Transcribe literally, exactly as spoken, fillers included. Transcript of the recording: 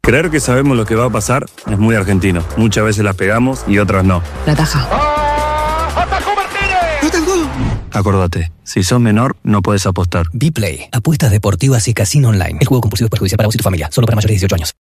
Creer que sabemos lo que va a pasar es muy argentino. Muchas veces las pegamos y otras no. La taja. Acordate, si sos menor, no puedes apostar. Bplay. Apuestas deportivas y casino online. El juego compulsivo es perjudicial para vos y tu familia. Solo para mayores de dieciocho años.